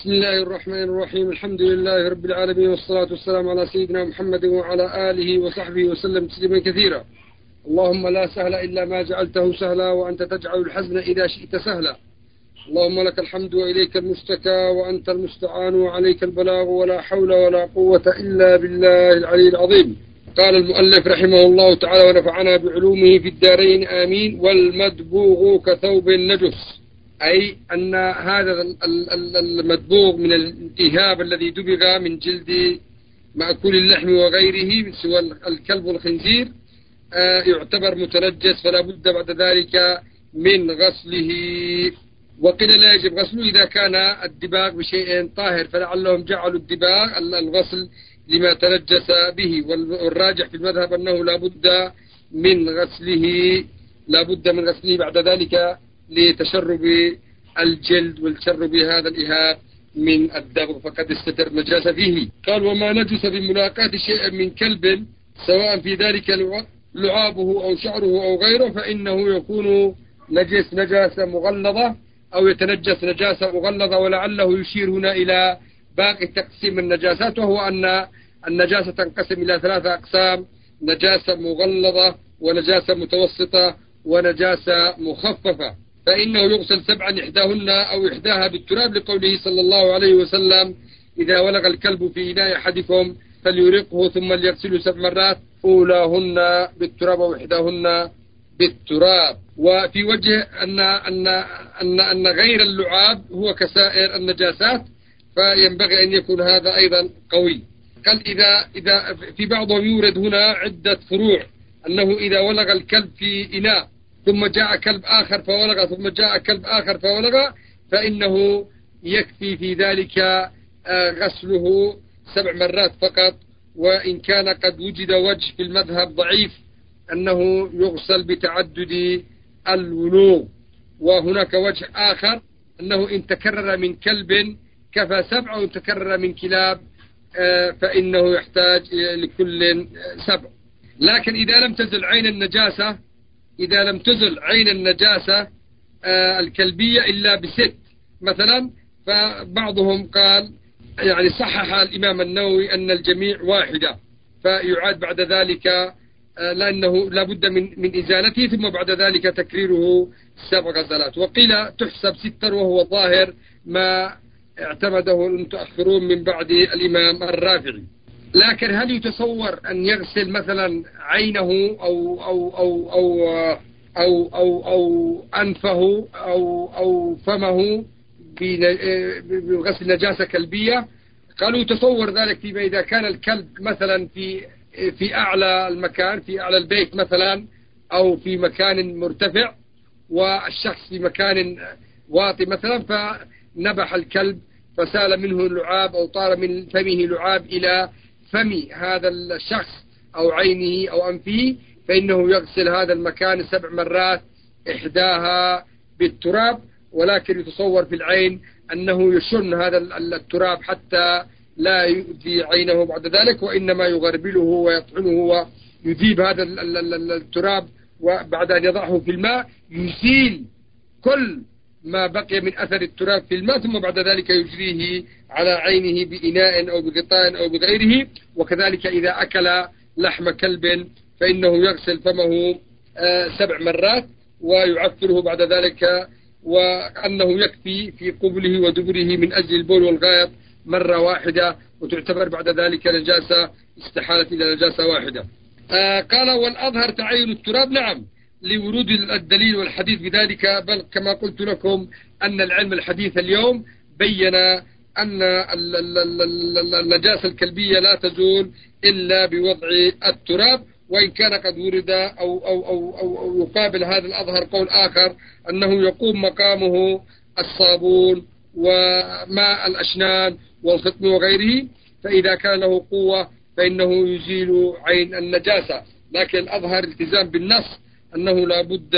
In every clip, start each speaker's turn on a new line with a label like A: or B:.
A: بسم الله الرحمن الرحيم. الحمد لله رب العالمين، والصلاة والسلام على سيدنا محمد وعلى آله وصحبه وسلم تسليما كثيرا. اللهم لا سهل إلا ما جعلته سهلا، وأنت تجعل الحزن إذا شئت سهلا. اللهم لك الحمد وإليك المشتكى، وأنت المستعان وعليك البلاغ، ولا حول ولا قوة إلا بالله العلي العظيم. قال المؤلف رحمه الله تعالى ونفعنا بعلومه في الدارين آمين. والمدبوغ كثوب النجس، أي أن هذا المدبوغ من الإهاب الذي دبغ من جلد مأكول اللحم وغيره سوى الكلب والخنزير يعتبر متنجس، فلا بد بعد ذلك من غسله. وقيل لا يجب غسله إذا كان الدباغ بشيء طاهر، فلعلهم جعلوا الدباغ الغسل لما تنجس به، والراجح في المذهب أنه لا بد من غسله، بعد ذلك لتشرب الجلد والتشرب هذا الإهاب من الدبغ، فقد استتر نجاسة فيه. قال وما نجس بملاقاة شيء من كلب سواء في ذلك لعابه أو شعره أو غيره، فإنه يكون نجاسة مغلظة أو يتنجس نجاسة مغلظة. ولعله يشير هنا إلى باقي تقسيم النجاسات، وهو أن النجاسة تنقسم إلى 3 أقسام: نجاسة مغلظة، ونجاسة متوسطة، ونجاسة مخففة. فإنه يغسل 7 إحداهن أو إحداها بالتراب، لقوله صلى الله عليه وسلم: إذا ولغ الكلب في إناء أحدكم فليرقه ثم ليغسله 7 مرات، أولاهن بالتراب وإحداهن بالتراب. وفي وجه أن غير اللعاب هو كسائر النجاسات، فينبغي أن يكون هذا أيضا قوي. قال إذا في بعضهم يورد هنا عدة فروع، أنه إذا ولغ الكلب في إناء ثم جاء كلب آخر فولغ، ثم جاء كلب آخر فولغ، فإنه يكفي في ذلك غسله 7 مرات فقط. وإن كان قد وجد وجه في المذهب ضعيف أنه يغسل بتعدد الولوغ. وهناك وجه آخر أنه إن تكرر من كلب كفى 7، وإن تكرر من كلاب فإنه يحتاج لكل 7. لكن إذا لم تزل عين النجاسة الكلبية إلا ب6 مثلا، فبعضهم قال يعني صحح الإمام النووي أن الجميع واحدة، فيعاد بعد ذلك لأنه لا بد من إزالته، ثم بعد ذلك تكريره 7 غسلات. وقيل تحسب 6، وهو ظاهر ما اعتمده المتأخرون من بعد الإمام الرافعي. لكن هل يتصور أن يغسل مثلا عينه أو أنفه أو فمه بغسل نجاسة كلبية؟ قالوا يتصور ذلك فيما إذا كان الكلب مثلا في أعلى المكان، في أعلى البيت مثلا، أو في مكان مرتفع، والشخص في مكان واطي مثلا، فنبح الكلب فسال منه اللعاب أو طار من فمه لعاب إلى فم هذا الشخص أو عينه أو أنفه، فإنه يغسل هذا المكان 7 مرات، إحداها بالتراب. ولكن يتصور في العين أنه يشن هذا التراب حتى لا يؤذي عينه بعد ذلك، وإنما يغربله ويطحنه ويذيب هذا التراب، وبعد أن يضعه في الماء يزيل كل ما بقي من أثر التراب في الماء، ثم بعد ذلك يجريه على عينه بإناء أو بغطاء أو بغيره. وكذلك إذا أكل لحم كلب فإنه يغسل فمه 7 مرات ويعفره بعد ذلك، وأنه يكفي في قبله ودبره من أجل البول والغائط مرة واحدة، وتعتبر بعد ذلك نجاسة استحالت إلى نجاسة واحدة. قال والأظهر تعين التراب، نعم، لورود الدليل والحديث بذلك، بل كما قلت لكم أن العلم الحديث اليوم بين أن النجاسة الكلبية لا تزول إلا بوضع التراب. وإن كان قد ورد أو يقابل هذا الأظهر قول آخر أنه يقوم مقامه الصابون وماء الأشنان والختم وغيره، فإذا كان له قوة فإنه يزيل عين النجاسة. لكن الأظهر التزام بالنص أنه لا بد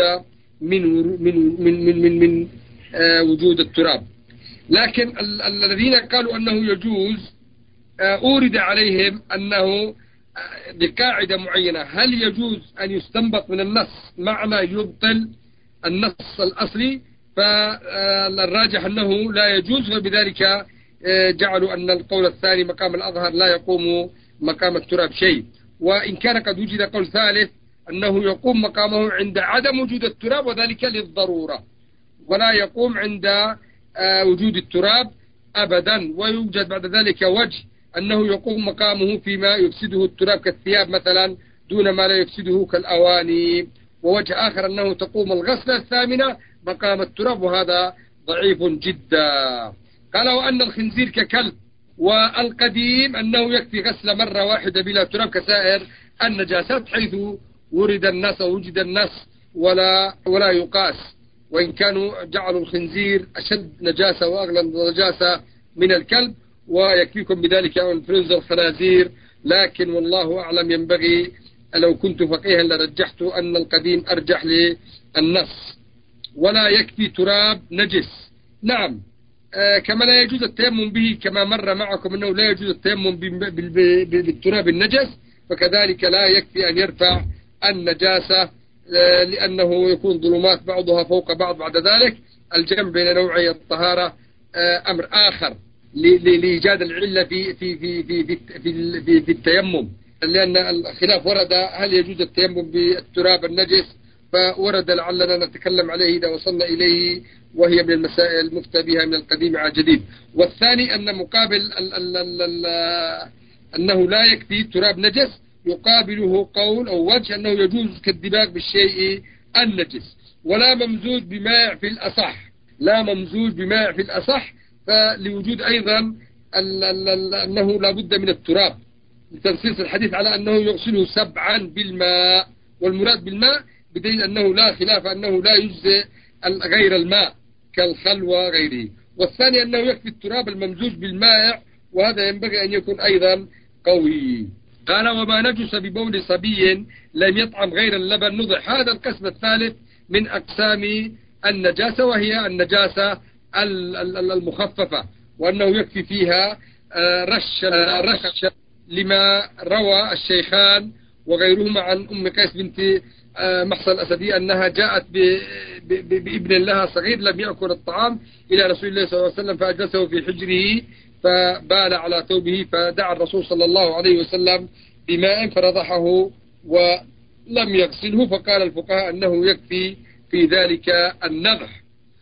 A: من وجود التراب. لكن الذين قالوا أنه يجوز أورد عليهم أنه بقاعدة معينة: هل يجوز أن يستنبط من النص معنى يبطل النص الأصلي؟ فالراجح أنه لا يجوز، وبذلك جعلوا أن القول الثاني مقام الأظهر لا يقوم مقام التراب شيء. وإن كان قد وجد قول ثالث أنه يقوم مقامه عند عدم وجود التراب، وذلك للضرورة، ولا يقوم عند وجود التراب أبدا. ويوجد بعد ذلك وجه أنه يقوم مقامه فيما يفسده التراب كالثياب مثلا دون ما لا يفسده كالأواني. ووجه آخر أنه تقوم الغسلة الثامنة مقام التراب، وهذا ضعيف جدا. قال وأن الخنزير ككلب. والقديم أنه يكفي غسل مرة واحدة بلا تراب كسائر النجاسات، حيث ورد الناس أو وجد الناس ولا يقاس، وإن كانوا جعلوا الخنزير أشد نجاسة وأغلى نجاسة من الكلب، ويكفيكم بذلك انفلونزا الخنازير. لكن والله أعلم، ينبغي لو كنت فقيها لرجحت أن القديم أرجح للنص. ولا يكفي تراب نجس. نعم، كما لا يجوز التيمم به، كما مر معكم أنه لا يجوز التيمم بالتراب النجس، فكذلك لا يكفي أن يرفع النجاسة، لأنه يكون ظلمات بعضها فوق بعض. بعد ذلك الجمع بين نوعي الطهارة أمر آخر لإيجاد العلة في التيمم، لأن الخلاف ورد هل يجوز التيمم بالتراب النجس، فورد لعلنا نتكلم عليه إذا وصلنا إليه، وهي من المسائل المفتى بها من القديم على الجديد. والثاني أن مقابل أنه لا يكفي تراب نجس يقابله قول أو وجه أنه يجوز كالدباغ بالشيء النجس، ولا ممزوج بماء في الأصح، لا ممزوج بماء في الأصح، فلوجود أيضا أنه لا بد من التراب لتنصيص الحديث على أنه يغسله 7 بالماء، والمراد بالماء بدليل أنه لا خلاف أنه لا يجزئ غير الماء كالخل وغيره. والثاني أنه يكفي التراب الممزوج بالماء، وهذا ينبغي أن يكون أيضا قوي. قال وما نجس ببول صبي لم يطعم غير اللبن نضح. هذا القسم الثالث من أقسام النجاسة، وهي النجاسة المخففة، وأنه يكفي فيها رش لما روى الشيخان وغيرهما عن أم قيس بنت محصن الأسدي أنها جاءت بابن لها صغير لم يأكل الطعام إلى رسول الله صلى الله عليه وسلم، فأجلسه في حجره فبال على ثوبه، فدعا الرسول صلى الله عليه وسلم بماء فرضحه ولم يغسله، فقال الفقهاء أنه يكفي في ذلك النضح.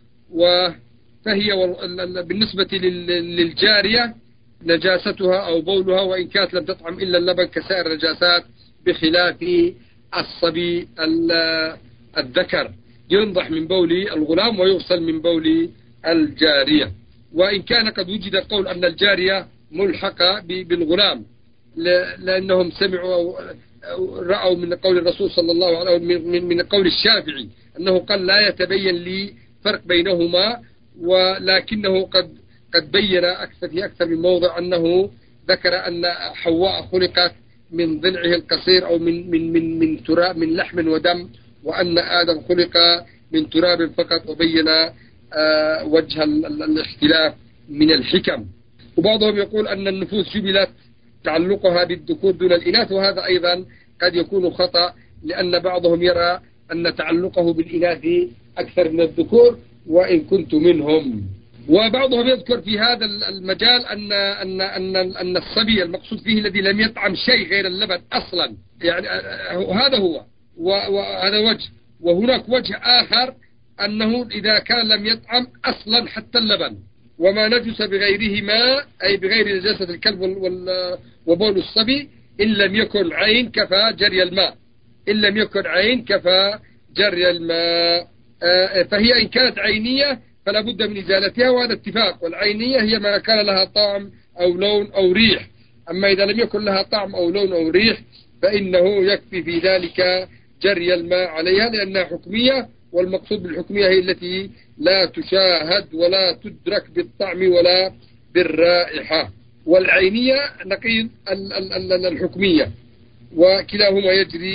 A: فهي بالنسبة للجارية نجاستها أو بولها وإن كانت لم تطعم إلا اللبن كسائر النجاسات، بخلاف الصبي الذكر ينضح من بول الغلام ويغسل من بول الجارية. وإن كان قد وجد قول أن الجارية ملحقة بالغلام، لأنهم سمعوا أو رأوا من قول الرسول صلى الله عليه وسلم من قول الشافعي أنه قال لا يتبين لي فرق بينهما، ولكنه قد بين في أكثر من موضع أنه ذكر أن حواء خلقت من ضلعه القصير أو من تراب من لحم ودم، وأن آدم خلق من تراب فقط، وبين وجه الاختلاف من الحكم. وبعضهم يقول أن النفوس جبلت تعلقها بالذكور دون الإناث، وهذا أيضا قد يكون خطأ، لأن بعضهم يرى أن تعلقه بالإناث أكثر من الذكور وإن كنت منهم. وبعضهم يذكر في هذا المجال أن الصبي المقصود فيه الذي لم يطعم شيء غير اللبن أصلا، يعني هذا هو، وهذا وجه. وهناك وجه آخر أنه إذا كان لم يطعم أصلا حتى اللبن، وما نجس بغيرهما أي بغير نجاسة الكلب وبول الصبي إن لم يكن عين كفى جري الماء، إن لم يكن عين كفى جري الماء. فهي إن كانت عينية فلا بد من إزالتها، وهذا اتفاق. والعينية هي ما كان لها طعم أو لون أو ريح، أما إذا لم يكن لها طعم أو لون أو ريح فإنه يكفي في ذلك جري الماء عليها، لأنها حكمية، والمقصود بالحكمية هي التي لا تشاهد ولا تدرك بالطعم ولا بالرائحة. والعينية نقيض الحكمية، وكلاهما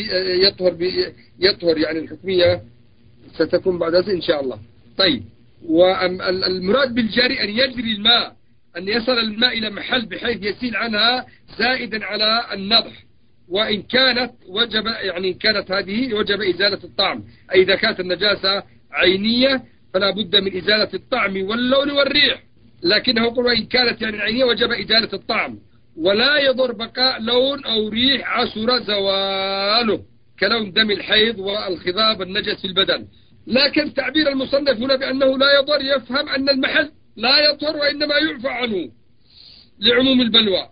A: يطهر يعني الحكمية ستكون بعد ذلك إن شاء الله. طيب، والمراد بالجاري أن يجري الماء، أن يصل الماء إلى محل بحيث يسيل عنها زائدا على النضح، وإن كانت هذه وجب إزالة الطعم، إذا كانت النجاسة عينية فلا بد من إزالة الطعم واللون والريح، لكنه يقول وإن كانت يعني عينية وجب إزالة الطعم، ولا يضر بقاء لون أو ريح عسر زواله كلون دم الحيض والخضاب النجس في البدن. لكن تعبير المصنف هنا بأنه لا يضر يفهم أن المحل لا يطهر وإنما يعفى عنه لعموم البلوى.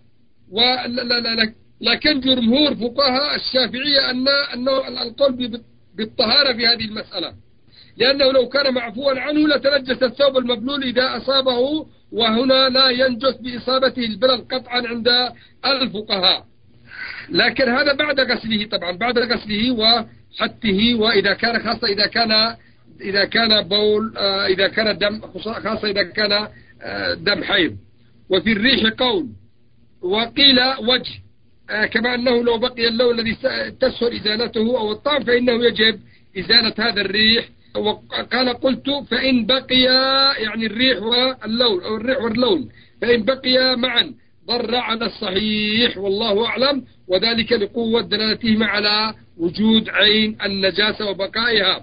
A: لكن جمهور فقهاء الشافعية أنه القول بالطهارة في هذه المسألة، لأنه لو كان معفوا عنه لتنجس الثوب المبلول إذا أصابه، وهنا لا ينجس بإصابته البلل قطعا عند الفقهاء. لكن هذا بعد غسله، طبعا بعد غسله وحته، وإذا كان خاصة إذا كان بول، إذا كان دم، خاصة إذا كان دم حيض. وفي الريح قول، وقيل وجه، كما أنه لو بقي اللون الذي تسهل إزالته أو الطعم فإنه يجب إزالة هذا الريح. وقال قلت فإن بقي يعني الريح واللون أو الريح واللون فإن بقي معا ضر على الصحيح والله أعلم، وذلك لقوة دلالتهما على وجود عين النجاسة وبقائها.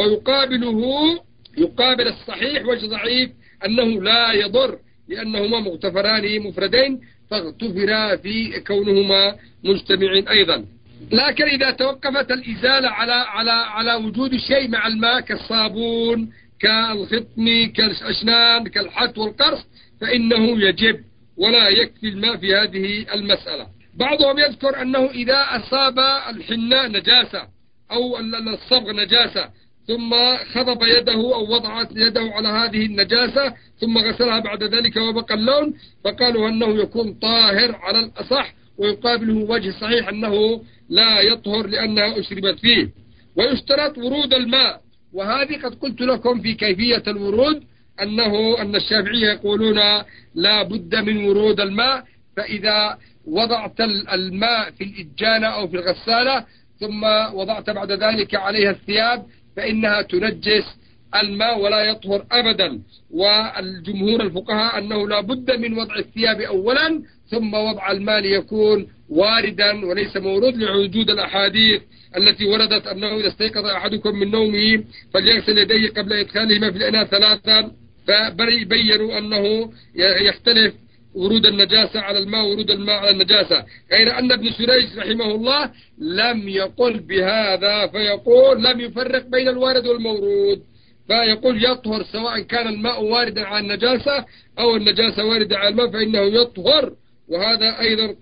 A: يقابل الصحيح وجه ضعيف أنه لا يضر لأنهما مغتفران مفردين، فاغتفرا في كونهما مجتمعين أيضا. لكن إذا توقفت الإزالة على وجود شيء مع الماء كالصابون كالخطم كالأشنان كالحت والقرص فإنه يجب ولا يكفي الماء في هذه المسألة. بعضهم يذكر أنه إذا أصاب الحناء نجاسة أو الصبغ نجاسة ثم خضب يده أو وضعت يده على هذه النجاسة ثم غسلها بعد ذلك وبقى اللون، فقالوا أنه يكون طاهر على الأصح، ويقابله وجه صحيح أنه لا يطهر لأنها أشربت فيه. ويشترط ورود الماء، وهذه قد قلت لكم في كيفية الورود أن الشافعية يقولون لا بد من ورود الماء. فإذا وضعت الماء في الإجانة أو في الغسالة ثم وضعت بعد ذلك عليها الثياب فإنها تنجس الماء ولا يطهر أبدا. والجمهور الفقهاء أنه لا بد من وضع الثياب أولا ثم وضع الماء ليكون واردا وليس مورود، لوجود الأحاديث التي وردت أنه إذا استيقظ أحدكم من نومه فليغسل يديه قبل إدخالهما في الإناء ثلاثا. فبينوا أنه يختلف ورود النجاسة على الماء ورود الماء على النجاسة، غير أن ابن سريج رحمه الله لم يقل بهذا، فيقول لم يفرق بين الوارد والمورود، فيقول يطهر سواء كان الماء واردا على النجاسة أو النجاسة واردة على الماء فإنه يطهر. وهذا أيضا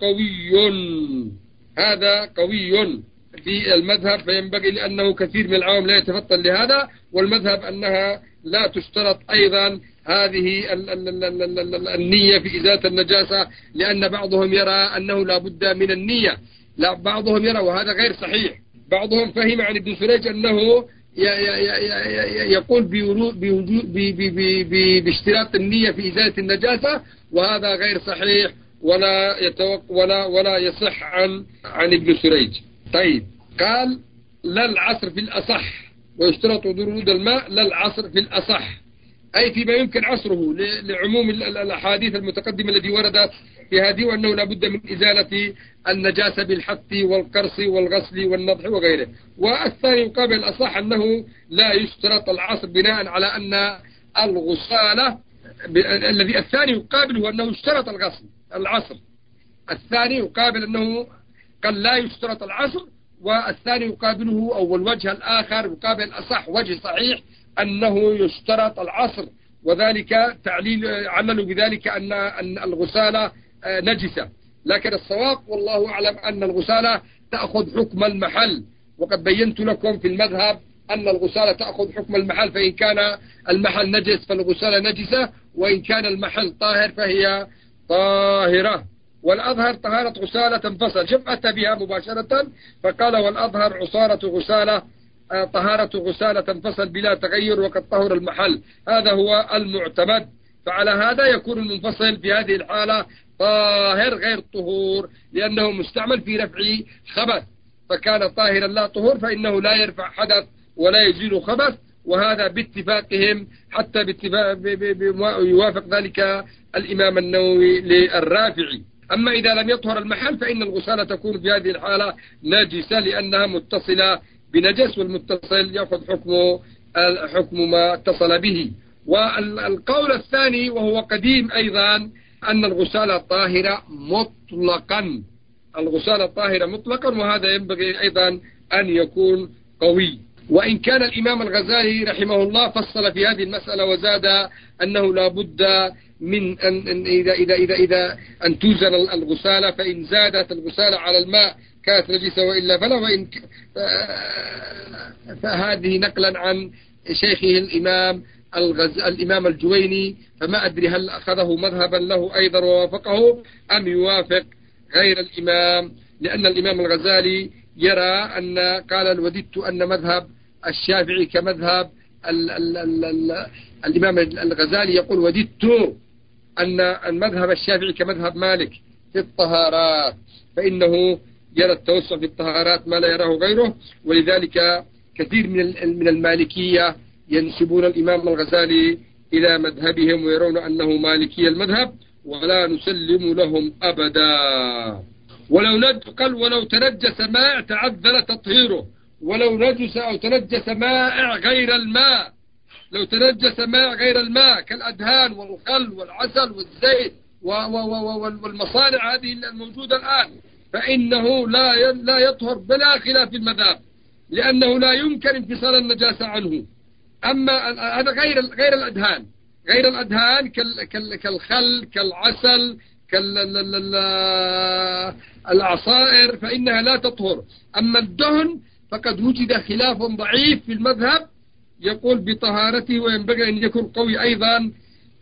A: قوي في المذهب، فينبغي لأنه كثير من العوام لا يتفطن لهذا. والمذهب أنها لا تشترط أيضا هذه النية في إزالة النجاسة، لأن بعضهم يرى أنه لا بد من النية، لا بعضهم يرى وهذا غير صحيح. بعضهم فهم عن ابن سريج أنه يقول باشتراط النية في إزالة النجاسة، وهذا غير صحيح ولا يصح عن ابن سريج. طيب قال لا العصر في الأصح، ويشترط ورود الماء لا العصر في الأصح، أي فيما يمكن عصره لعموم الأحاديث المتقدمة التي وردت في هذه، وأنه لا بد من إزالة النجاسة بالحث والقرص والغسل والنضح وغيره. والثاني يقابل الأصح أنه لا يشترط العصر بناء على أن الغسالة الذي الثاني يقابله أنه يشترط العصر. الثاني يقابل أنه قال لا يشترط العصر، والثاني يقابله أو الوجه الآخر يقابل الأصح وجه صحيح أنه يشترط العصر، وذلك عللوا بذلك أن الغسالة نجسة. لكن الصواب والله أعلم أن الغسالة تأخذ حكم المحل، وقد بينت لكم في المذهب أن الغسالة تأخذ حكم المحل، فإن كان المحل نجس فالغسالة نجسة، وإن كان المحل طاهر فهي طاهرة. والأظهر طهارة غسالة تنفصل، شوف أتى بها مباشرة فقال والأظهر طهارة غسالة تنفصل بلا تغير وقد طهر المحل، هذا هو المعتمد. فعلى هذا يكون المنفصل في هذه الحالة طاهر غير طهور، لأنه مستعمل في رفع خبث، فكان طاهرا لا طهور فإنه لا يرفع حدث ولا يزيل خبث، وهذا باتفاقهم حتى يوافق ذلك الإمام النووي للرافعي. أما إذا لم يطهر المحل فإن الغسالة تكون في هذه الحالة ناجسة لأنها متصلة بنجس، والمتصل يأخذ حكم ما اتصل به. والقول الثاني وهو قديم أيضا أن الغسالة طاهرة مطلقا، الغسالة طاهرة مطلقا، وهذا ينبغي أيضا أن يكون قوي. وإن كان الإمام الغزالي رحمه الله فصل في هذه المسألة وزاد أنه لا بد من أن إذا أن توزن الغسالة، فإن زادت الغسالة على الماء كانت نجسة وإلا فلا. وإن فهذه نقلا عن شيخه الإمام الجويني، فما أدري هل أخذه مذهبا له أيضا ووافقه أم يوافق غير الإمام، لأن الإمام الغزالي يرى أن قال وددت أن مذهب الشافعي كمذهب الإمام الغزالي يقول وددت أن المذهب الشافعي كمذهب مالك في الطهارات، فإنه يرى التوسع في الطهارات ما لا يراه غيره. ولذلك كثير من المالكية ينسبون الإمام الغزالي إلى مذهبهم ويرون أنه مالكي المذهب، ولا نسلم لهم أبدا. ولو تنجس ماء تعذر تطهيره، ولو نجس أو تنجس ماء غير الماء، لو تنجس ماء غير الماء كالأدهان والخل والعسل والزيت والمصانع هذه الموجودة الآن، فإنه لا يطهر بلا خلاف المذهب، لأنه لا يمكن انفصال النجاسة عنه. أما هذا غير الأدهان، غير الأدهان كالخل كالعسل كالعصائر فإنها لا تطهر. أما الدهن فقد وجد خلاف ضعيف في المذهب يقول بطهارته، وينبغي أن يكون قوي أيضا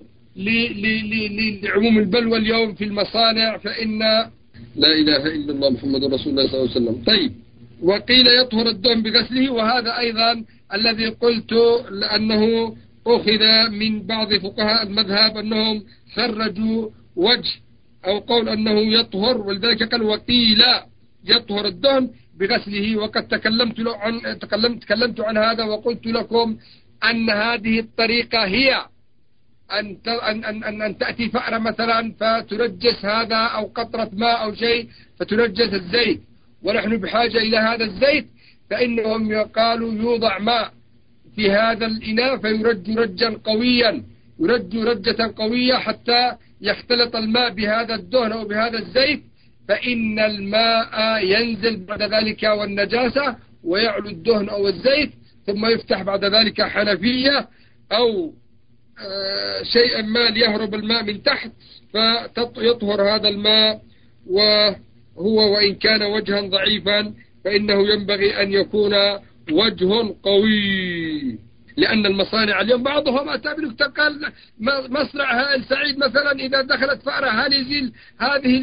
A: لعموم البلوى اليوم في المصانع، فإن لا إله إلا الله محمد رسول الله صلى الله عليه وسلم. طيب، وقيل يطهر الدهن بغسله، وهذا أيضا الذي قلت لأنه أخذ من بعض فقهاء المذهب أنهم خرجوا وجه أو قول أنه يطهر، ولذلك قال وقيل يطهر الدهن بغسله. وقد تكلمت عن هذا وقلت لكم أن هذه الطريقة هي أن تأتي فأرة مثلا فتنجس هذا أو قطرة ماء أو شيء فتنجس الزيت، ونحن بحاجة إلى هذا الزيت، فإنهم قالوا يوضع ماء في هذا الإناء فيرج رجا قويا، يرج رجة قوية حتى يختلط الماء بهذا الدهن أو بهذا الزيت، فإن الماء ينزل بعد ذلك والنجاسة ويعلو الدهن أو الزيت، ثم يفتح بعد ذلك حنفية أو شيئا ما ليهرب الماء من تحت فيطهر هذا الماء. وهو وإن كان وجها ضعيفا فإنه ينبغي أن يكون وجه قوي، لأن المصانع اليوم بعضهم أتى بالتقل مصنع هائل سعيد مثلا إذا دخلت فأرة هل يزيل هذه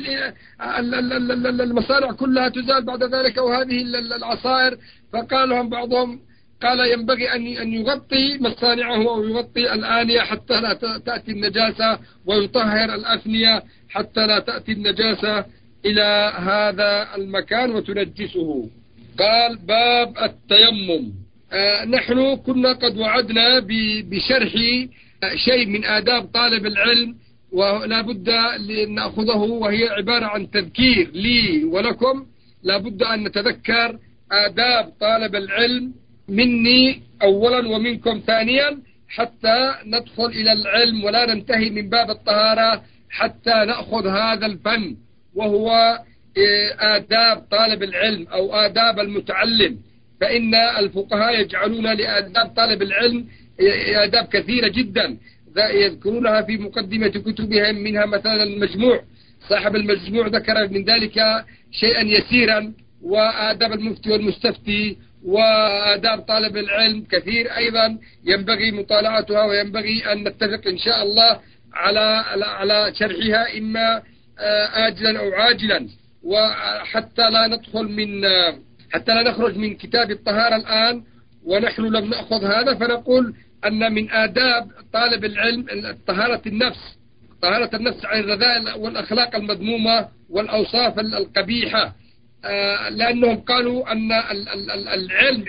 A: المصانع كلها تزال بعد ذلك، وهذه العصائر، فقال لهم بعضهم قال ينبغي أن يغطي مصانعه أو يغطي الآنية حتى لا تأتي النجاسة، ويطهر الأفنية حتى لا تأتي النجاسة إلى هذا المكان وتنجسه. قال باب التيمم. نحن كنا قد وعدنا بشرح شيء من آداب طالب العلم ولا بد أن نأخذه، وهي عبارة عن تذكير لي ولكم. لا بد أن نتذكر آداب طالب العلم مني أولا ومنكم ثانيا، حتى ندخل إلى العلم ولا ننتهي من باب الطهارة حتى نأخذ هذا الفن، وهو آداب طالب العلم أو آداب المتعلم. فإن الفقهاء يجعلون لآداب طالب العلم آداب كثيرة جدا يذكرونها في مقدمة كتبهم، منها مثلا المجموع، صاحب المجموع ذكر من ذلك شيئا يسيرا، وآداب المفتي والمستفتي، وآداب طالب العلم كثير أيضا ينبغي مطالعتها، وينبغي أن نتفق إن شاء الله على شرحها إما آجلا أو عاجلا، وحتى لا نخرج من كتاب الطهارة الآن ونحن لم نأخذ هذا. فنقول أن من آداب طالب العلم طهارة النفس عن الرذائل والأخلاق المذمومة والأوصاف القبيحة، لأنهم قالوا أن العلم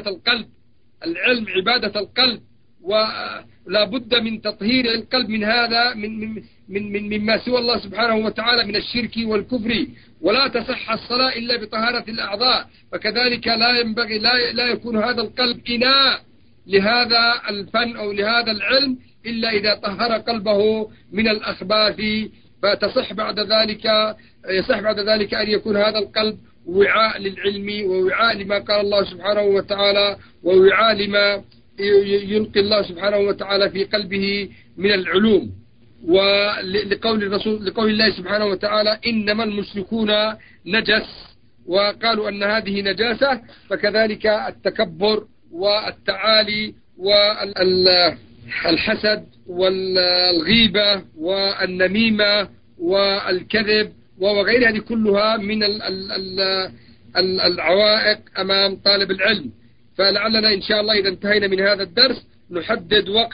A: عبادة القلب، ولا بد من تطهير القلب من هذا مما سوى الله سبحانه وتعالى من الشرك والكفر، ولا تصح الصلاة إلا بطهارة الأعضاء. فكذلك لا ينبغي لا يكون هذا القلب إناء لهذا الفن أو لهذا العلم إلا إذا طهر قلبه من الأخباث، فتصح بعد ذلك يصح بعد ذلك أن يكون هذا القلب وعاء للعلم، ووعاء لما قال الله سبحانه وتعالى، ووعاء لما يلقي الله سبحانه وتعالى في قلبه من العلوم. لقول الله سبحانه وتعالى إنما المشركون نجس، وقالوا أن هذه نجاسة، فكذلك التكبر والتعالي والحسد والغيبة والنميمة والكذب وغيرها، هذه كلها من العوائق أمام طالب العلم. فلعلنا إن شاء الله إذا انتهينا من هذا الدرس نحدد وقت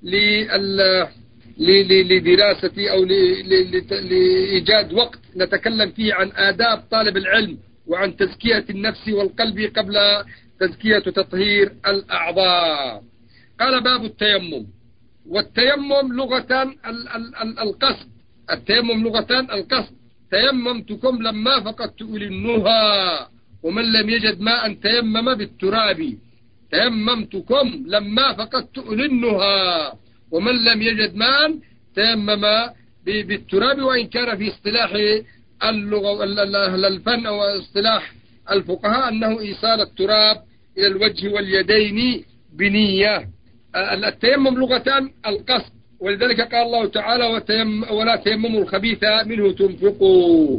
A: لدراسة أو لإيجاد وقت نتكلم فيه عن آداب طالب العلم وعن تزكية النفس والقلب قبل تزكية تطهير الأعضاء. قال باب التيمم. والتيمم لغة القصد، التيمم لغة القصد. تيممتكم لما فقدت أولي النهى ومن لم يجد ماء تيمم بالتراب. تيممتكم لما فقدت أولي النهى ومن لم يجد ماء تيمم بالتراب. وإن كان في اصطلاح اللغة الفن أو اصطلاح الفقهاء أنه إيصال التراب إلى الوجه واليدين بنية. التيمم لغة القصد، ولذلك قال الله تعالى ولا تيمموا الخبيث منه تنفقوا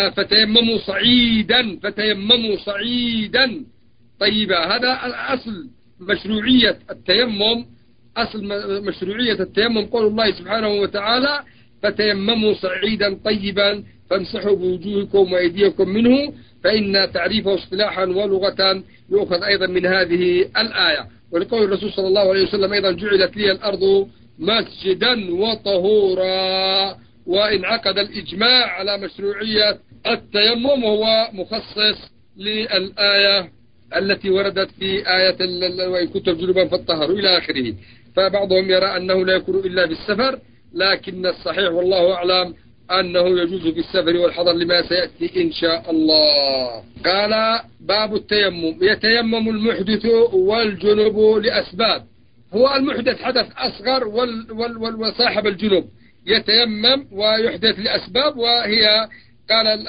A: فتيمموا صعيدا طيبا. هذا أصل مشروعية التيمم. أصل مشروعية التيمم قول الله سبحانه وتعالى فتيمموا صعيدا طيبا فامسحوا بوجوهكم وأيديكم منه، فإن تعريفه اصطلاحا ولغة يؤخذ أيضا من هذه الآية. ولقول الرسول صلى الله عليه وسلم أيضا جعلت لي الأرض مسجدا وطهورا. وانعقد الإجماع على مشروعية التيمم، وهو مخصص للآية التي وردت في آية وإن كنتم جنبا فاطهروا إلى آخره. فبعضهم يرى أنه لا يكون إلا بالسفر، لكن الصحيح والله أعلم أنه يجوز في السفر والحضر لما سيأتي إن شاء الله. قال باب التيمم. يتيمم المحدث والجنب لأسباب. هو المحدث حدث أصغر وصاحب الجنب يتيمم ويحدث لأسباب، وهي قال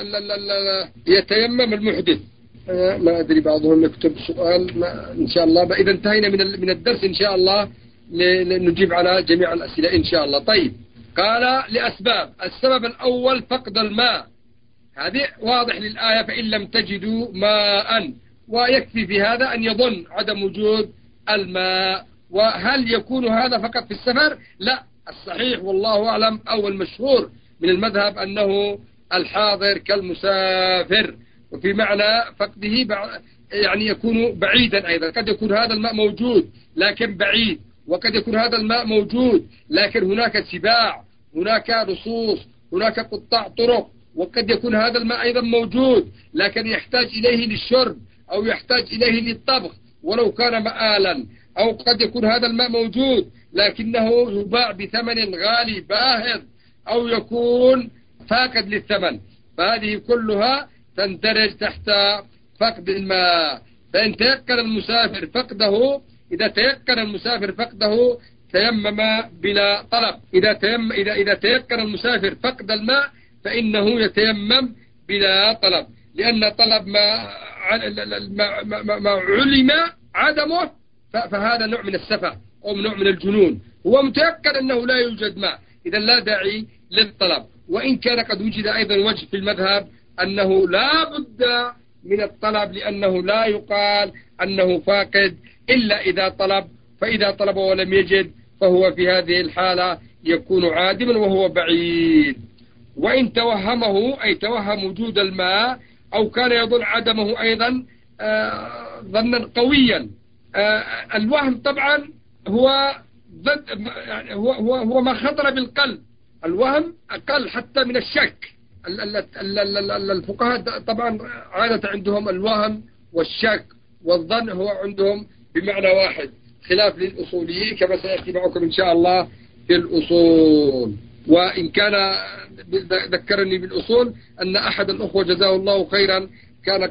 A: يتيمم المحدث. ما أدري بعضهم يكتب سؤال إن شاء الله إذا انتهينا من الدرس إن شاء الله نجيب على جميع الأسئلة إن شاء الله. طيب قال لأسباب. السبب الأول فقد الماء، هذه واضح للآية فإن لم تجدوا ماء، ويكفي في هذا أن يظن عدم وجود الماء. وهل يكون هذا فقط في السفر؟ لا، الصحيح والله أعلم أو المشهور من المذهب أنه الحاضر كالمسافر، وفي معنى فقده يعني يكون بعيدا أيضا. قد يكون هذا الماء موجود لكن بعيد، وقد يكون هذا الماء موجود لكن هناك سباع، هناك رصوص، هناك قطاع طرق. وقد يكون هذا الماء أيضا موجود لكن يحتاج إليه للشرب أو يحتاج إليه للطبخ ولو كان مآلا. أو قد يكون هذا الماء موجود لكنه يباع بثمن غالي باهظ، أو يكون فاقد للثمن. فهذه كلها تندرج تحت فقد الماء. فإن تيقن المسافر فقده، إذا تيقن المسافر فقده تيمم بلا طلب. إذا تيقن المسافر فقد الماء فإنه يتيمم بلا طلب، لأن طلب ما علم عدمه فهذا نوع من السفه أو نوع من الجنون. هو متيقن أنه لا يوجد ماء، إذا لا داعي للطلب. وإن كان قد وجد أيضا وجه في المذهب أنه لا بد من الطلب، لأنه لا يقال أنه فاقد إلا إذا طلب، فإذا طلب ولم يجد فهو في هذه الحالة يكون عادما وهو بعيد. وإن توهمه أي توهم وجود الماء أو كان يظن عدمه أيضا ظنا قويا. الوهم طبعا هو هو ما خطر بالقلب. الوهم أقل حتى من الشك. الفقهاء طبعا عادة عندهم الوهم والشك والظن هو عندهم بمعنى واحد، خلاف للأصوليين كما سيأتي معكم إن شاء الله في الأصول. وإن كان ذكرني بالأصول أن أحد الأخوة جزاه الله خيرا كان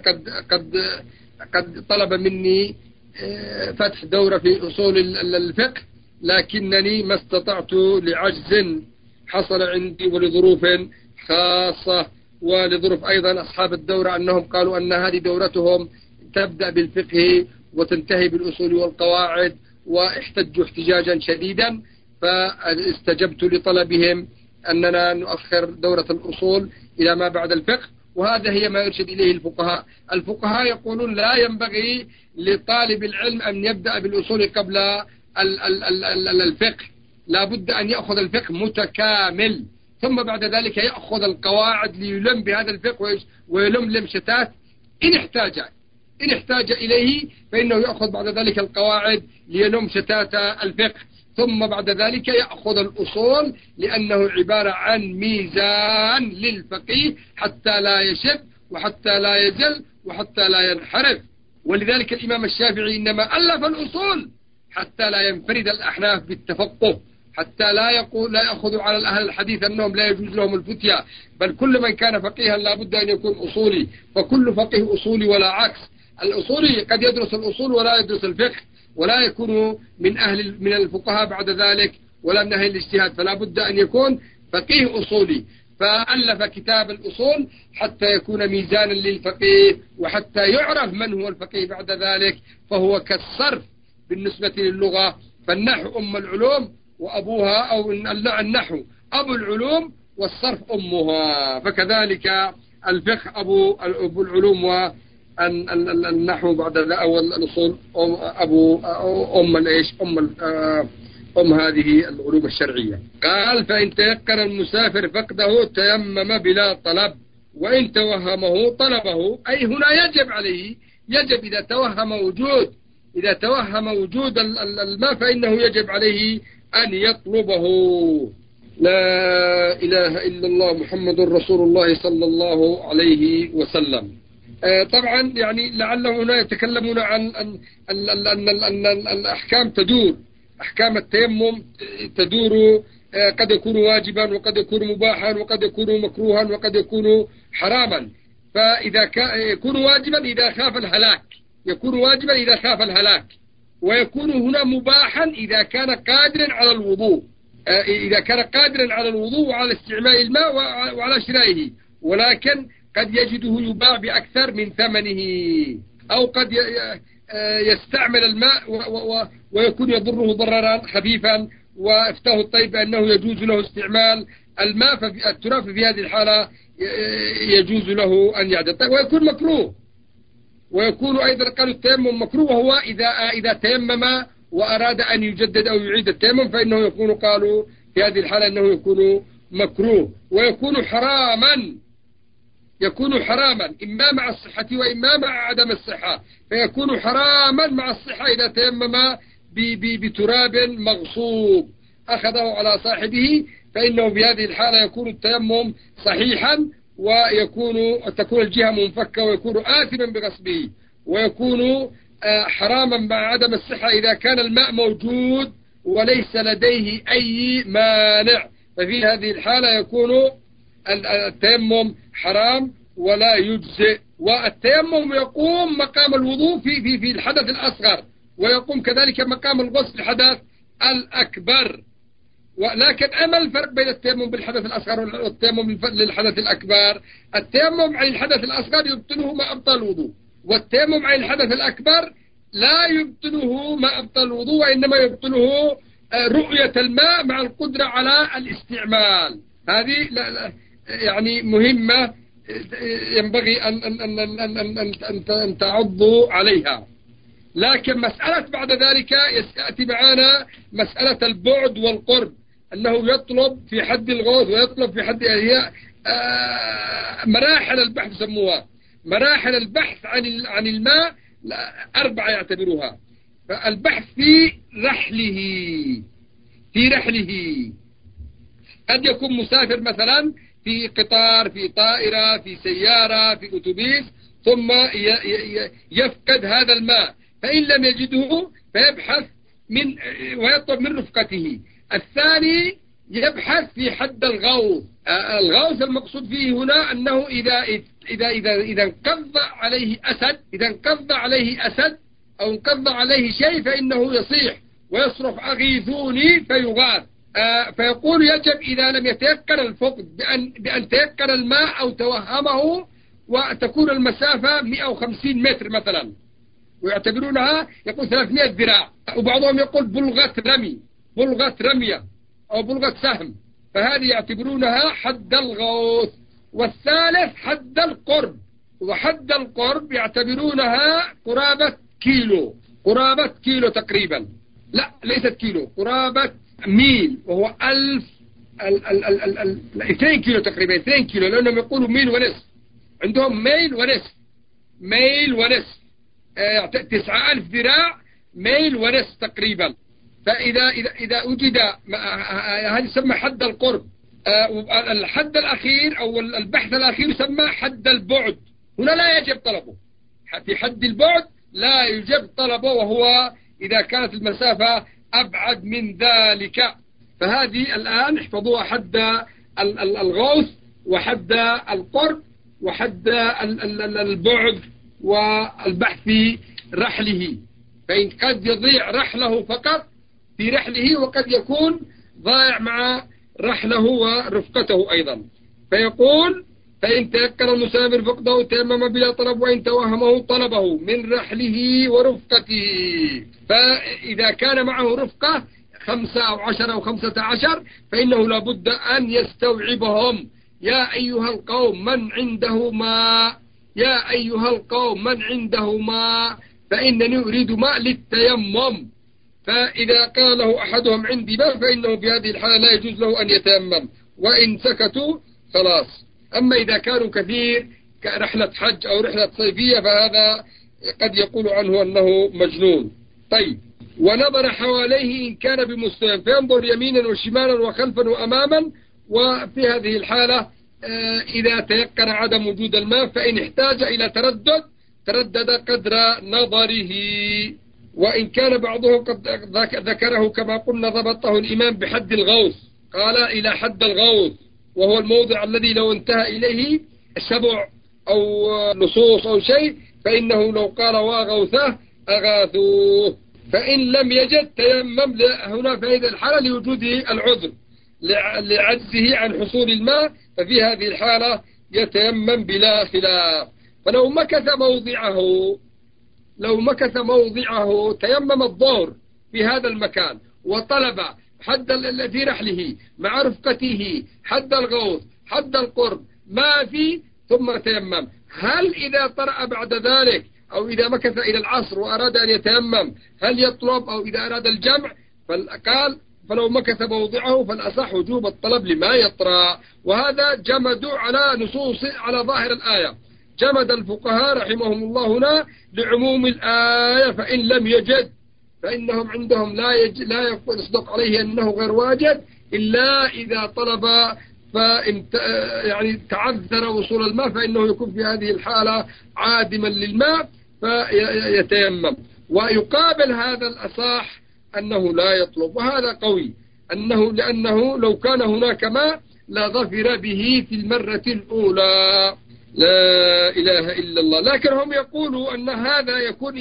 A: قد طلب مني فتح دورة في أصول الفقه، لكنني ما استطعت لعجز حصل عندي ولظروف خاصة، ولظروف أيضا أصحاب الدورة أنهم قالوا أن هذه دورتهم تبدأ بالفقه وتنتهي بالأصول والقواعد، واحتجوا احتجاجا شديدا، فاستجبت لطلبهم أننا نؤخر دورة الأصول إلى ما بعد الفقه. وهذا هي ما يرشد إليه الفقهاء. الفقهاء يقولون لا ينبغي لطالب العلم أن يبدأ بالأصول قبل الفقه، لا بد أن يأخذ الفقه متكامل، ثم بعد ذلك يأخذ القواعد ليلم بهذا الفقه ويلم شتات إن احتاج إليه، فإنه يأخذ بعد ذلك القواعد ليلم شتات الفقه، ثم بعد ذلك يأخذ الأصول لأنه عبارة عن ميزان للفقيه حتى لا يشد وحتى لا يزل وحتى لا ينحرف. ولذلك الإمام الشافعي إنما ألف الأصول حتى لا ينفرد الأحناف بالتفقه، حتى لا يأخذوا على الأهل الحديث أنهم لا يجوز لهم الفتيا، بل كل من كان فقيها لا بد أن يكون أصولي، فكل فقيه أصولي ولا عكس. الأصولي قد يدرس الأصول ولا يدرس الفقه، ولا يكون من الفقهاء بعد ذلك ولا من أهل الاجتهاد، فلا بد أن يكون فقيه أصولي. فألف كتاب الأصول حتى يكون ميزانا للفقيه وحتى يعرف من هو الفقيه بعد ذلك، فهو كالصرف بالنسبة للغة، فالنحو أم العلوم وأبوها، أو النحو أبو العلوم والصرف أمها، فكذلك الفقه أبو العلوم والنحو بعد ذلك، أو الأصول أم هذه العلوم الشرعية. قال فإن تيقن المسافر فقده تيمم بلا طلب، وإن توهمه طلبه، أي هنا يجب إذا توهم وجود الماء فإنه يجب عليه أن يطلبه. لا إله إلا الله محمد رسول الله صلى الله عليه وسلم. طبعا يعني لعله هنا يتكلمون عن أن الأحكام تدور، أحكام التيمم تدور، قد يكون واجبا وقد يكون مباحا وقد يكون مكروها وقد يكون حراما. فإذا يكون واجبا إذا خاف الهلاك، ويكون هنا مباحا إذا كان قادرا على الوضوء وعلى استعمال الماء وعلى شرائه، ولكن قد يجده يباع بأكثر من ثمنه، أو قد يستعمل الماء ويكون يضره ضررا خفيفا، وافتاه الطيب أنه يجوز له استعمال الماء فالتراب في هذه الحالة يجوز له أن يعدل. طيب ويكون مكروه، ويكون أيضا قالوا التيمم مكروه، وهو إذا تيمم وأراد أن يجدد أو يعيد التيمم فإنه يكون، قالوا في هذه الحالة أنه يكون مكروه. ويكون حراما إما مع الصحة وإما مع عدم الصحة، فيكون حراما مع الصحة إذا تيمم بتراب مغصوب أخذه على صاحبه، فإنه في هذه الحالة يكون التيمم صحيحا، تكون الجهة منفكة ويكون آثما بغصبه. ويكون حراما مع عدم الصحة إذا كان الماء موجود وليس لديه أي مانع، ففي هذه الحالة يكون التيمم حرام ولا يجزئ. والتيمم يقوم مقام الوضوء في الحدث الأصغر، ويقوم كذلك مقام الغسل في الحدث الأكبر. ولكن أما الفرق بين التيمم بالحدث الأصغر والتيمم للحدث الأكبر؟ التيمم عن الحدث الأصغر يبطله ما أبطل الوضوء، والتيمم عن الحدث الأكبر لا يبطله ما أبطل الوضوء، وإنما يبطله رؤية الماء مع القدرة على الاستعمال. هذه يعني مهمة ينبغي أن تعضوا عليها. لكن مسألة بعد ذلك يأتي معنا مسألة البعد والقرب، أنه يطلب في حد الغوث ويطلب في حد مراحل البحث، سموها مراحل البحث عن الماء 4 يعتبروها. فالبحث في رحله قد يكون مسافر مثلا في قطار، في طائرة، في سيارة، في أتوبيس، ثم يفقد هذا الماء، فإن لم يجده فيبحث ويطلب من رفقته. الثاني يبحث في حد الغوث. الغوث المقصود فيه هنا أنه إذا انقض عليه أسد، أو انقض عليه شيء فإنه يصيح ويصرخ أغيثوني فيغاث. فيقول يجب إذا لم يتيقن الفقد بأن تيقن الماء أو توهمه، وتكون المسافة 150 متر مثلا، ويعتبرونها يقول 300 ذراع، وبعضهم يقول بلغة رمية أو بلغة سهم، فهذه يعتبرونها حد الغوث. والثالث حد القرب، وحد القرب يعتبرونها قرابة كيلو تقريبا، لا ليست كيلو، قرابة ميل، وهو 2 كيلو تقريبا، 2 كيلو، لأنهم يقولوا ميل ونصف، عندهم ميل ونصف 9000 ذراع، ميل ونصف تقريبا. فإذا وجد هذا يسمى حد القرب. الحد الأخير أو البحث الأخير يسمى حد البعد، هنا لا يجب طلبه. في حد البعد لا يجب طلبه، وهو إذا كانت المسافة أبعد من ذلك. فهذه الآن احفظوها: حد الغوث، وحد القرب، وحد البعد، والبحث في رحله، فإن قد يضيع رحله فقط في رحله، وقد يكون ضائع مع رحله ورفقته أيضا. فيقول: فإن تيقن المسافر فقده تيمم بلا طلب، وإن توهمه طلبه من رحله ورفقته. فإذا كان معه رفقة 5 أو 10 أو 15 فإنه لابد أن يستوعبهم: يا أيها القوم من عنده ماء، يا أيها القوم من عنده ماء، فإنني أريد ماء للتيمم. فإذا قال له أحدهم عندي ماء فإنه في هذه الحالة لا يجوز له أن يتيمم، وإن سكتوا خلاص. أما إذا كانوا كثير كرحلة حج أو رحلة صيفية فهذا قد يقول عنه أنه مجنون. طيب، ونظر حواليه إن كان بمستوى، فينظر يمينا وشمالا وخلفا وأماما. وفي هذه الحالة إذا تيقن عدم وجود الماء، فإن احتاج إلى تردد قدر نظره. وإن كان بعضهم قد ذكره كما قلنا ضبطه الإمام بحد الغوث، قال إلى حد الغوث، وهو الموضع الذي لو انتهى إليه سبع أو لصوص أو شيء فإنه لو قال وغوثه أغاثوه. فإن لم يجد تيمم هنا في هذه الحالة لوجود العذر لعجزه عن حصول الماء، ففي هذه الحالة يتيمم بلا خلاف. فلو مكث موضعه تيمم الظهر في هذا المكان، وطلب حد في رحله مع رفقته حد الغوث حد القرب ما في، ثم تيمم. هل إذا طرأ بعد ذلك أو إذا مكث إلى العصر وأراد أن يتيمم هل يطلب، أو إذا أراد الجمع؟ قال: فلو مكث موضعه فالأصح وجوب الطلب لما يطرأ. وهذا جمدوا على نصوص على ظاهر الآية، جمد الفقهاء رحمهم الله هنا لعموم الآية. فإن لم يجد فإنهم عندهم لا يصدق عليه أنه غير واجد إلا إذا طلب، يعني تعذر وصول الماء، فإنه يكون في هذه الحالة عادما للماء فيتيمم. ويقابل هذا الأصح أنه لا يطلب، وهذا قوي، لأنه لو كان هناك ماء لظفر به في المرة الأولى. لا إله إلا الله. لكن هم يقولوا أن هذا يكون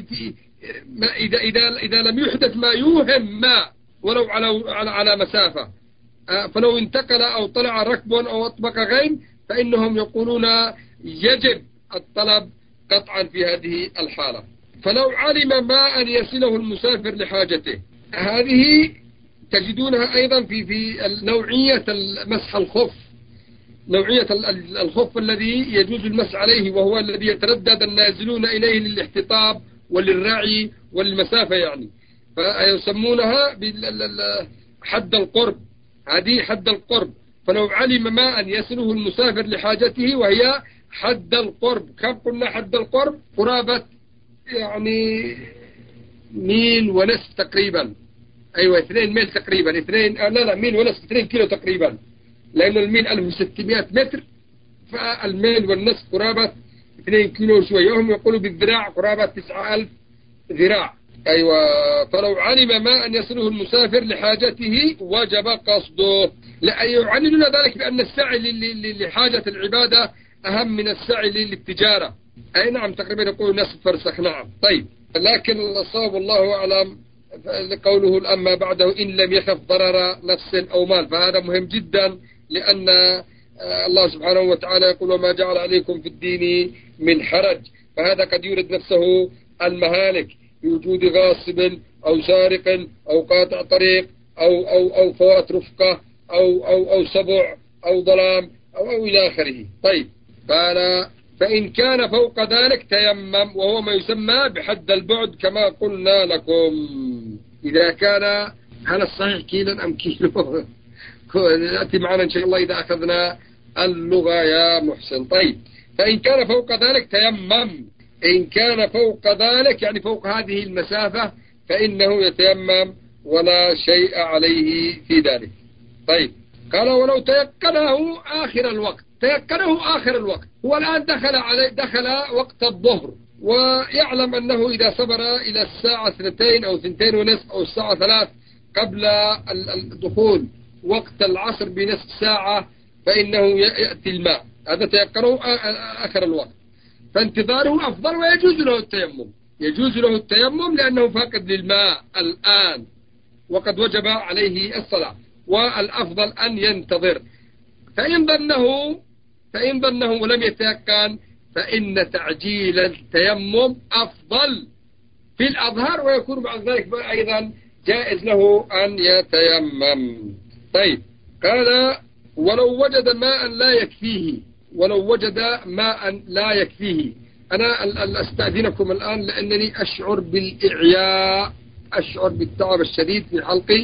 A: إذا لم يحدث ما يوهم ماء ولو على مسافة، فلو انتقل أو طلع ركب أو أطبق غيم فإنهم يقولون يجب الطلب قطعا في هذه الحالة. فلو علم ماء يصله المسافر لحاجته، هذه تجدونها أيضا في نوعية مسح الخف، نوعية الخف الذي يجوز المسح عليه، وهو الذي يتردد النازلون إليه للاحتطاب وللرعي والمسافة يعني، فيسمونها حد القرب. هذه حد القرب. فلو علم ماء يصله المسافر لحاجته وهي حد القرب، كم قلنا حد القرب؟ قرابة يعني ميل ونصف تقريبا، أيوة 2 ميل تقريبا، ميل ونصف، 2 كيلو تقريبا، لأن الميل 1600 متر، فالميل والنصف قرابة 2 كيلو شوية، وهم يقولوا بالذراع قرابة 9000 ذراع. أيوة. فلو علم ما أن يصله المسافر لحاجته وجب قصده. يعللون ذلك بأن السعي لحاجة العبادة أهم من السعي للتجارة. أي نعم، تقريبا يقول نصف فرسخ. نعم. طيب، لكن الصواب الله أعلم قوله أما بعده إن لم يخف ضرر نفس أو مال، فهذا مهم جدا، لأن الله سبحانه وتعالى يقول وما جعل عليكم في الدين من حرج، فهذا قد يورد نفسه المهالك بوجود غاصب أو سارق أو قاطع طريق أو فوات رفقة أو سبع أو ظلام أو إلى آخره. طيب، قال فإن كان فوق ذلك تيمم، وهو ما يسمى بحد البعد كما قلنا لكم. إذا كان هل الصحيح كيلا أم كيلو؟ نأتي معنا إن شاء الله إذا أخذنا اللغة يا محسن. طيب، فإن كان فوق ذلك تيمم، إن كان فوق ذلك يعني فوق هذه المسافة فإنه يتيمم ولا شيء عليه في ذلك. طيب، قال ولو تيقنه آخر الوقت، تيقنه آخر الوقت، هو الآن دخل وقت الظهر، ويعلم أنه إذا صبر إلى الساعة 2 أو 2:30 أو الساعة 3 قبل الدخول وقت العصر بنصف ساعة فإنه يأتي الماء، هذا تيقنه آخر الوقت، فانتظاره أفضل ويجوز له التيمم، يجوز له التيمم لأنه فاقد للماء الآن وقد وجب عليه الصلاة، والأفضل أن ينتظر. فإن ظنه ولم يتيقن فإن تعجيل التيمم أفضل في الأظهر، ويكون بعد ذلك أيضا جائز له أن يتيمم. طيب، قال ولو وجد ماء لا يكفيه، أنا أستأذنكم الآن لأنني أشعر بالإعياء، أشعر بالتعب الشديد في حلقي،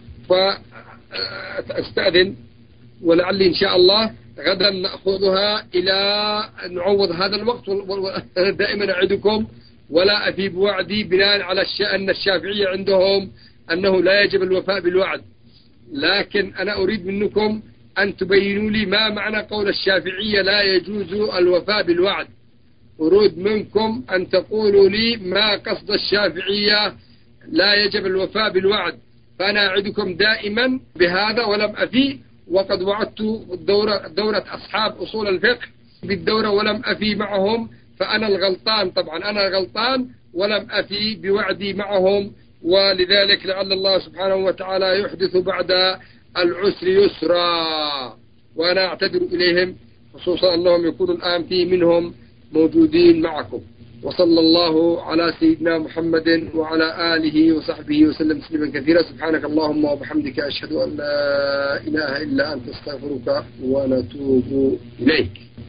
A: فأستأذن، ولعلي إن شاء الله غدا نأخذها إلى نعوض هذا الوقت. دائما أعدكم ولا أفي بوعدي بناء على أن الشافعية عندهم أنه لا يجب الوفاء بالوعد، لكن أنا أريد منكم أن تبينوا لي ما معنى قول الشافعية لا يجوز الوفاء بالوعد. أريد منكم أن تقولوا لي ما قصد الشافعية لا يجب الوفاء بالوعد، فأنا أعدكم دائما بهذا ولم أفي، وقد وعدت دورة أصحاب أصول الفقه بالدورة ولم أفي معهم، فأنا الغلطان، طبعا أنا غلطان ولم أفي بوعدي معهم، ولذلك لعل الله سبحانه وتعالى يحدث بعد العسر يسرا، وأنا أعتذر إليهم، خصوصا أنهم يكونوا الآن في منهم موجودين معكم. وصلى الله على سيدنا محمد وعلى آله وصحبه وسلم تسليما كثيرا. سبحانك اللهم وبحمدك، أشهد أن لا إله إلا أنت، استغفرك ونتوب إليك.